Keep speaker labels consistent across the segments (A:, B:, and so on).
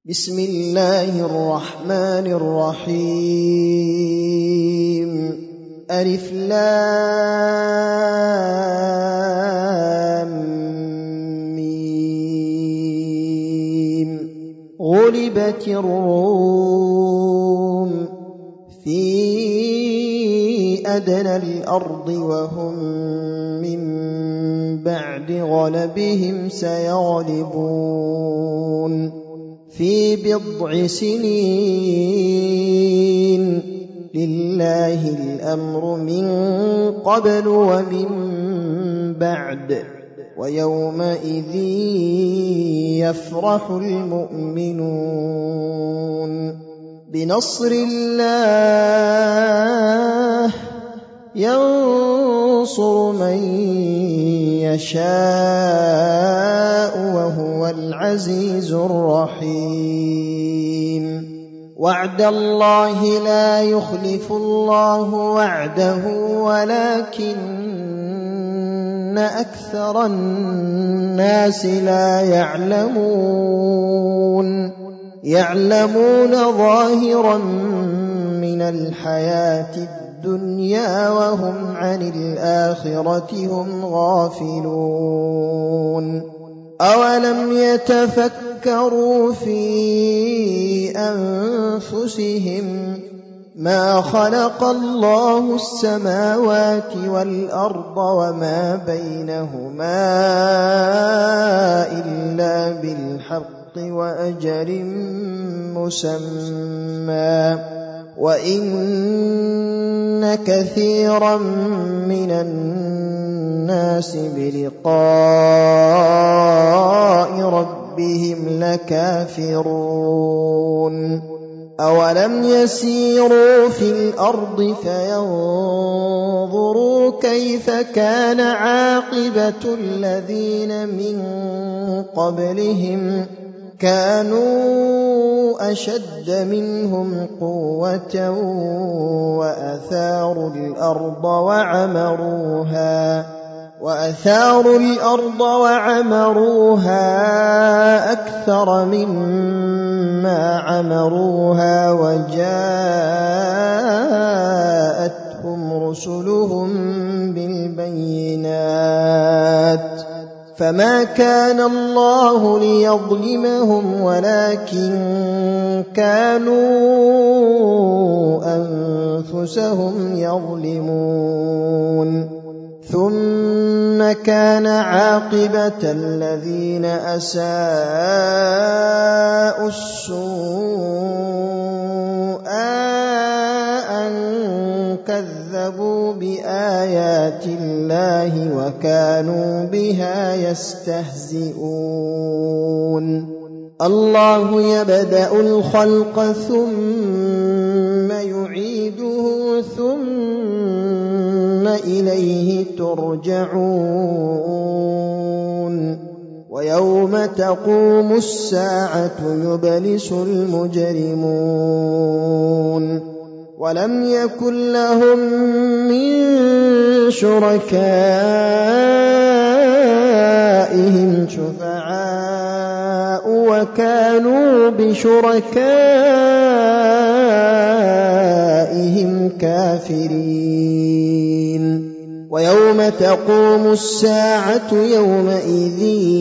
A: بسم الله الرحمن الرحيم ألف لام ميم غلبت الروم في أدنى الأرض وهم من بعد غلبهم سيغلبون في بضع سنين لله الأمر من قبل ومن بعد ويومئذ يفرح المؤمنون بنصر الله ينصر من يشاء وهو العزيز الرحيم وعد الله لا يخلف الله وعده ولكن أكثر الناس لا يعلمون ظاهرا من الحياة الدنيا وهم عن الآخرة هم غافلون أولم يتفكروا في أنفسهم ما خلق الله السماوات والأرض وما بينهما إلا بالحق وأجل مسمى وإن كثيرا من الناس بلقاء ربهم لكافرون أولم يسيروا في الأرض فينظروا كيف كان عاقبة الذين من قبلهم كانوا أشد منهم قوة وأثاروا الأرض وعمروها أكثر مما عمروها وجاءتهم رسلهم بالبينات فما كان الله ليظلمهم ولكن كانوا أنفسهم يظلمون ثم كان عاقبة الذين أساءوا السوء أن كذبوا بآيات الله وكانوا بها يستهزئون الله يبدأ الخلق ثم يعيده ثم إليه ترجعون ويوم تقوم الساعة يبلس المجرمون ولم يكن لهم من شركائهم شفعاء وكانوا بشركائهم كافرين ويوم تقوم الساعة يومئذ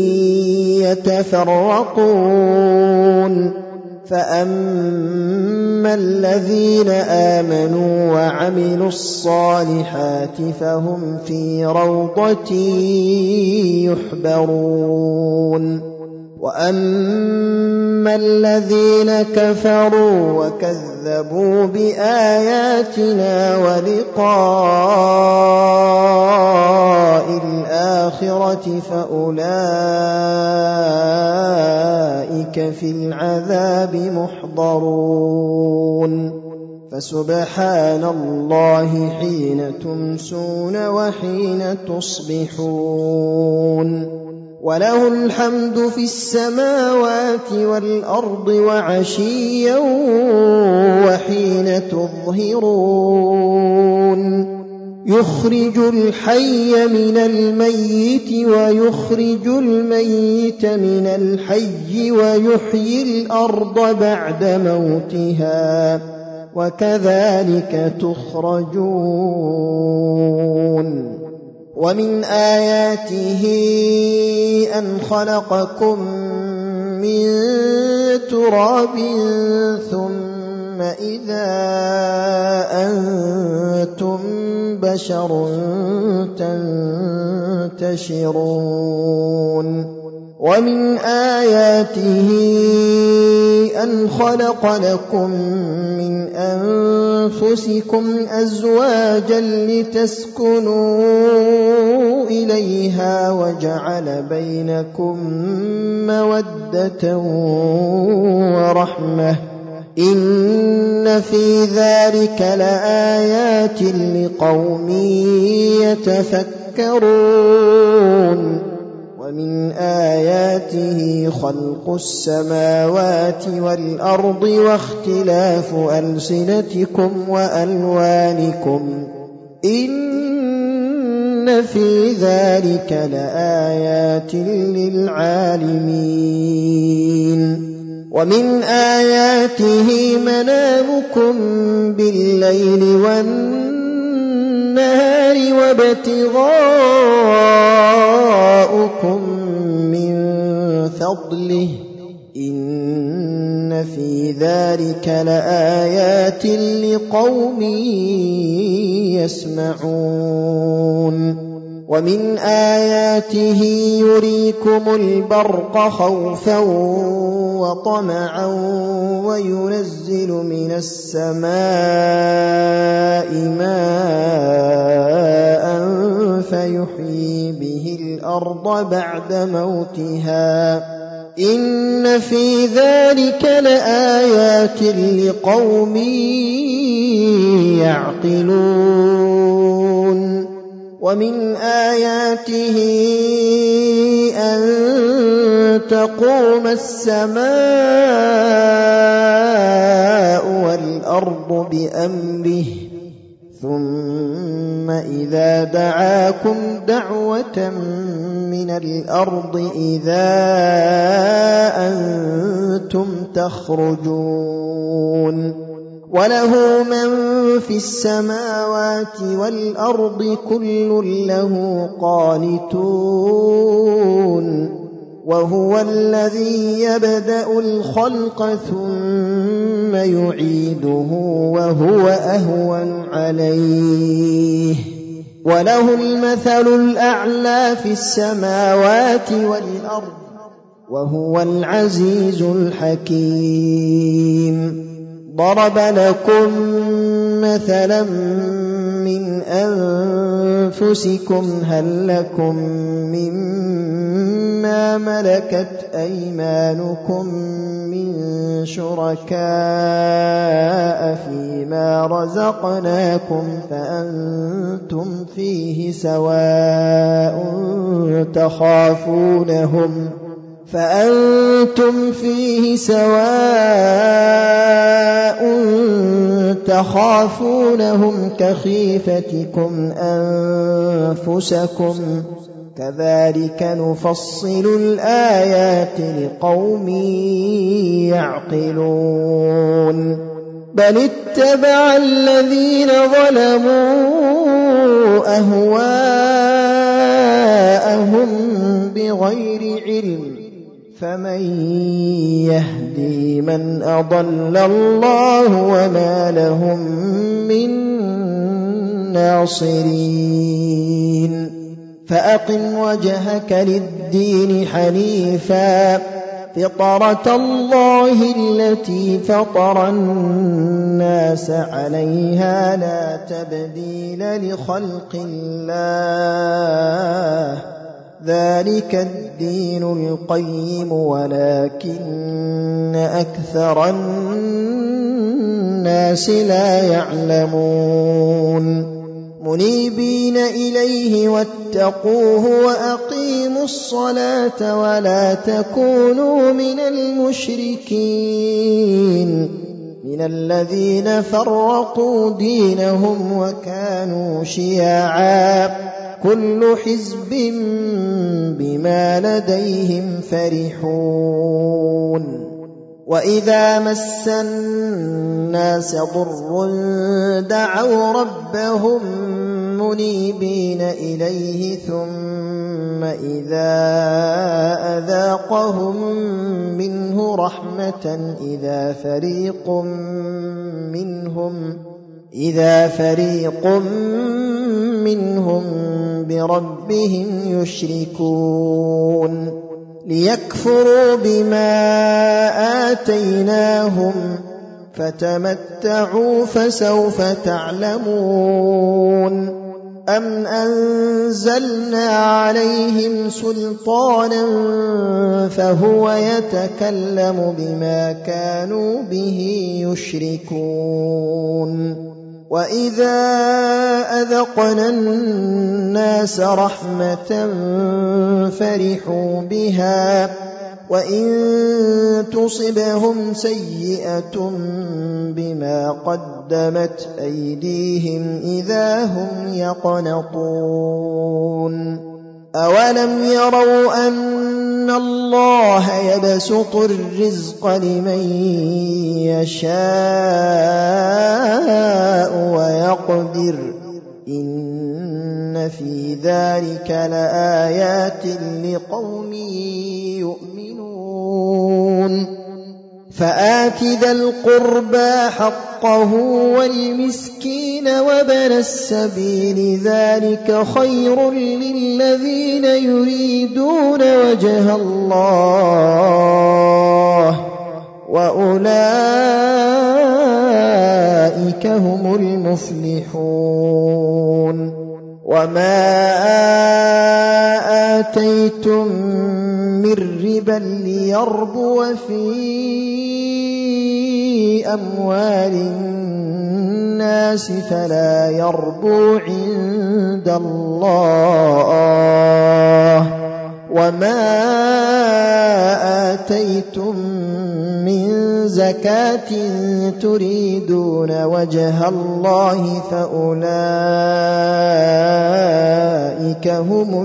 A: يتفرقون فأما الذين آمنوا وعملوا الصالحات فهم في روضة يحبرون وأما الذين كفروا وكذبوا بآياتنا ولقاء الآخرة فأولئك في العذاب محضرون فسبحان الله حين تمسون وحين تصبحون وله الحمد في السماوات والأرض وعشيا وحين تظهرون يخرج الحي من الميت ويخرج الميت من الحي ويحيي الأرض بعد موتها وكذلك تخرجون ومن آياته أن خلقكم من تراب ثم إذا أنتم بشر تنتشرون ومن آياته أن خلق لكم من أنفسكم أزواجا لتسكنوا إليها وجعل بينكم مودة ورحمة إن في ذلك لآيات لقوم يتفكرون ومن آياته خلق السماوات والأرض واختلاف ألسنتكم وألوانكم إن في ذلك لآيات للعالمين ومن آياته منامكم بالليل والنهار وابتغاؤكم من فضله إن في ذلك لآيات لقوم يسمعون ومن آياته يريكم البرق خوفا وطمعا وينزل من السماء ماء فيحيي به الأرض بعد موتها إن في ذلك لآيات لقوم يعقلون ومن آياته أن تقوم السماء والأرض بأمره ثم إذا دعاكم دعوة من الأرض إذا أنتم تخرجون وله من في السماوات والأرض كل له قانتون وهو الذي يبدأ الخلق ثم يعيده وهو أهون عليه وله المثل الأعلى في السماوات والأرض وهو العزيز الحكيم ضرب لكم مثلا من أنفسكم هل لكم مما ملكت أيمانكم من شركاء فيما رزقناكم فأنتم فيه سواء تخافونهم كخيفتكم أنفسكم كذلك نفصل الآيات لقوم يعقلون بل اتبع الذين ظلموا أهواءهم بغير علم فمن يهدي من أضل الله وما لهم من ناصرين فأقم وجهك للدين حنيفا فطرة الله التي فطر الناس عليها لا تبديل لخلق الله ذلك الدين القيم ولكن أكثر الناس لا يعلمون منيبين إليه واتقوه وأقيموا الصلاة ولا تكونوا من المشركين من من الذين فرقوا دينهم وكانوا شيعا كل حزب بما لديهم فرحون وإذا مس الناس ضر دعوا ربهم منيبين إليه ثم إذا أذاقهم منه رحمة إذا فريق منهم بربهم يشركون ليكفروا بما آتيناهم فتمتعوا فسوف تعلمون أم أنزلنا عليهم سلطانا فهو يتكلم بما كانوا به يشركون وإذا أذقنا الناس رحمة فرحوا بها وإن تصبهم سيئة بما قدمت أيديهم إذا هم يقنطون أولم يروا أن الله يبسط الرزق لمن يشاء ويقدر إن في ذلك لآيات لقوم يؤمنون فآت ذا القربى حقه والمسكين وابن السبيل ذلك خير للذين يريدون وجه الله وأولئك هم المفلحون وما آتيتم من ربا ليربو في أموال الناس فلا يربو عند الله وما آتيتم من زكاة تريدون وجه الله فأولئك هم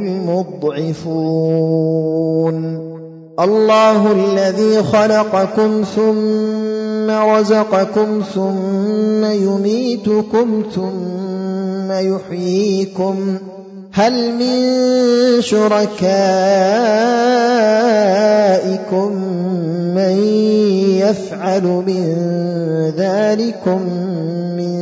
A: المضعفون الله الذي خلقكم ثم رزقكم ثم يميتكم ثم يحييكم هل من شركائكم من يفعل من ذلكم من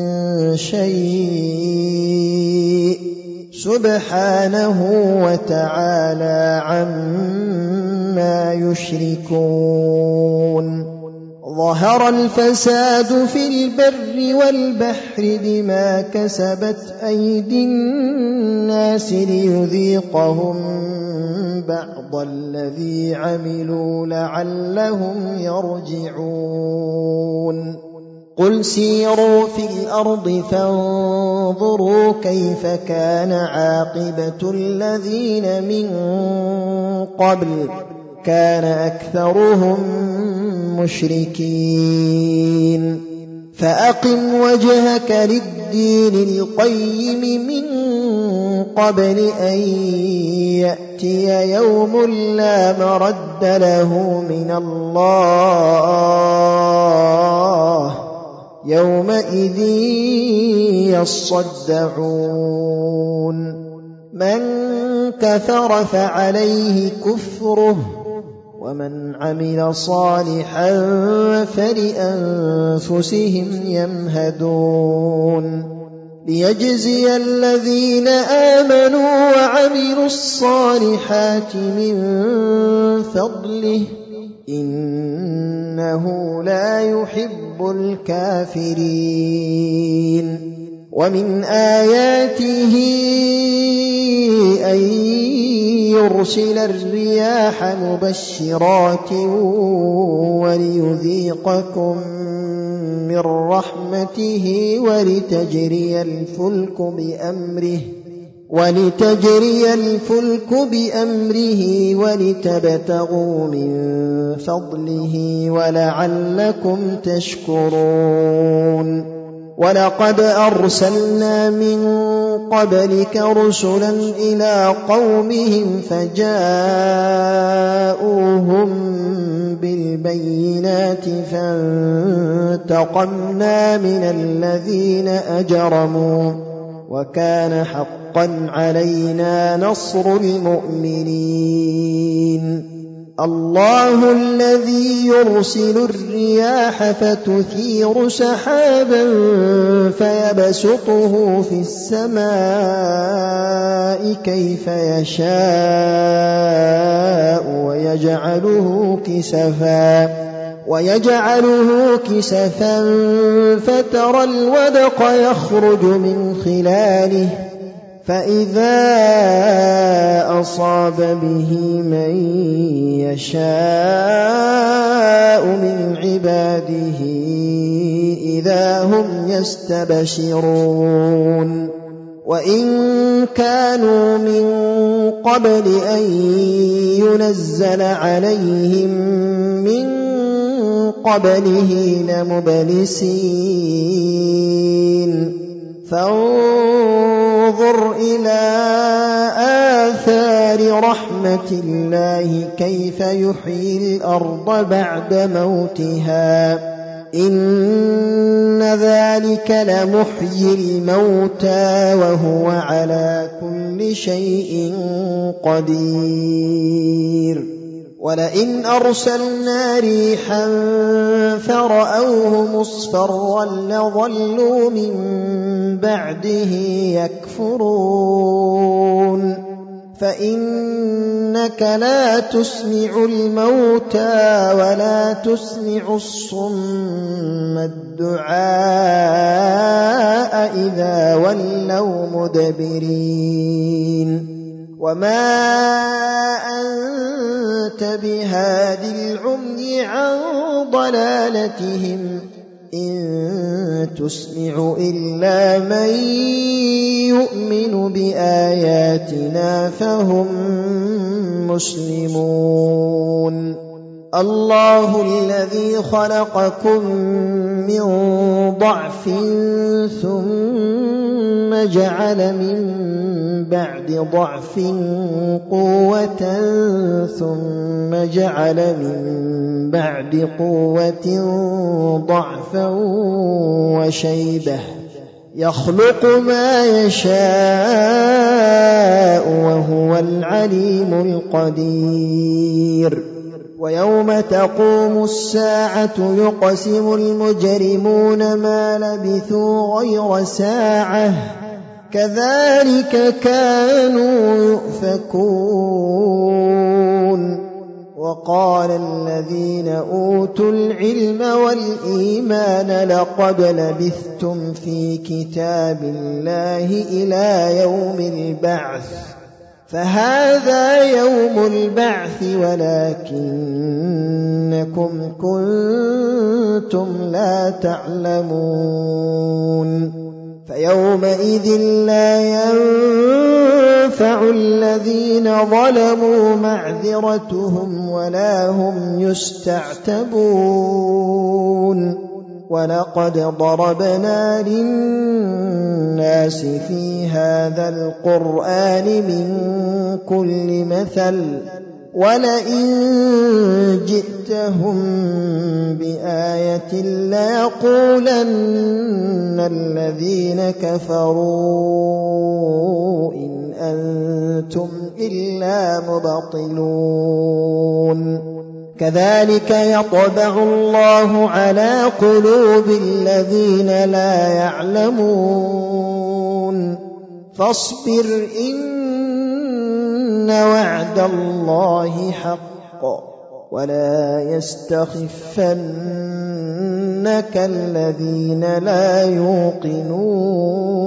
A: شيء سبحانه وتعالى عما يشركون ظهر الفساد في البر والبحر بما كسبت أيدي الناس ليذيقهم بعض الذي عملوا لعلهم يرجعون قل سيروا في الأرض فانظروا كيف كان عاقبة الذين من قبل كان أكثرهم مشركين فأقم وجهك للدين القيم من قبل أن يأتي يوم لا مرد له من الله يومئذ يصدعون من كفر فعليه كفره ومن عمل صالحا فلأنفسهم يمهدون ليجزي الذين آمنوا وعملوا الصالحات من فضله إنه لا يحب الكافرين ومن آياته أن يرسل الرياح مبشرات وليذيقكم من رحمته ولتجري الفلك بأمره ولتجري الفلك بأمره ولتبتغوا من فضله ولعلكم تشكرون ولقد أرسلنا من قبلك رسلا إلى قومهم فجاءوهم بالبينات فانتقمنا من الذين أجرموا وكان حقا علينا نصر المؤمنين الله الذي يرسل الرياح فتثير سحابا فيبسطه في السماء كيف يشاء ويجعله كسفا فترى الودق يخرج من خلاله فإذا أصاب به من يشاء من عباده إذا هم يستبشرون وإن كانوا من قبل أن ينزل عليهم من قبله لمبلسين فانظر إلى آثار رحمة الله كيف يحيي الأرض بعد موتها إن ذلك لمحيي الموتى وهو على كل شيء قدير ولئن أرسلنا ريحا فرأوه مصفرا لظلوا من بعده يكفرون فإنك لا تسمع الموتى ولا تسمع الصم الدعاء إذا ولوا مدبرين وما أنت بهاد العمي عن ضلالتهم إن تسمع إلا من يؤمن بآياتنا فهم مسلمون الله الذي خلقكم من ضعف ثم جعل من بعد ضعف قوة ثم جعل من بعد قوة ضعفا وشيبة يخلق ما يشاء وهو العليم القدير ويوم تقوم الساعة يقسم المجرمون ما لبثوا غير ساعة كذلك كانوا يؤفكون وقال الذين أوتوا العلم والإيمان لقد لبثتم في كتاب الله إلى يوم البعث فهذا يوم البعث ولكنكم كنتم لا تعلمون فيومئذ لا ينفع الذين ظلموا معذرتهم ولا هم يستعتبون ولقد ضربنا للناس في هذا القرآن من كل مثل ولئن جئتهم بآية ليقولن الذين كفروا إن أنتم إلا مبطلون كذلك يطبع الله على قلوب الذين لا يعلمون فاصبر إن وعد الله حق ولا يستخفنك الذين لا يوقنون